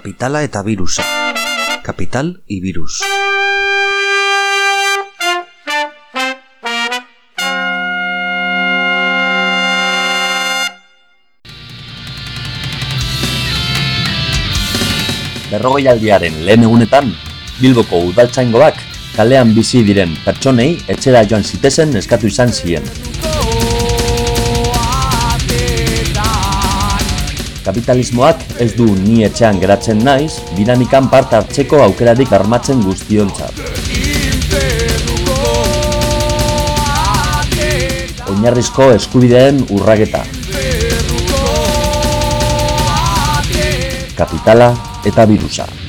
Kapitala eta birusa. Capital y virus. Berrogeialdiaren lehen egunetan, Bilboko udaltzaingoak kalean bizi diren pertsonei etxera joan zitezen eskatu izan zien. Kapitalismoak ez du ni etxean geratzen naiz, dinamikan parte hartzeko aukerarik bermatzen guztiontzat. Oinarrizko eskubideen urraketa. Kapitala eta birusa.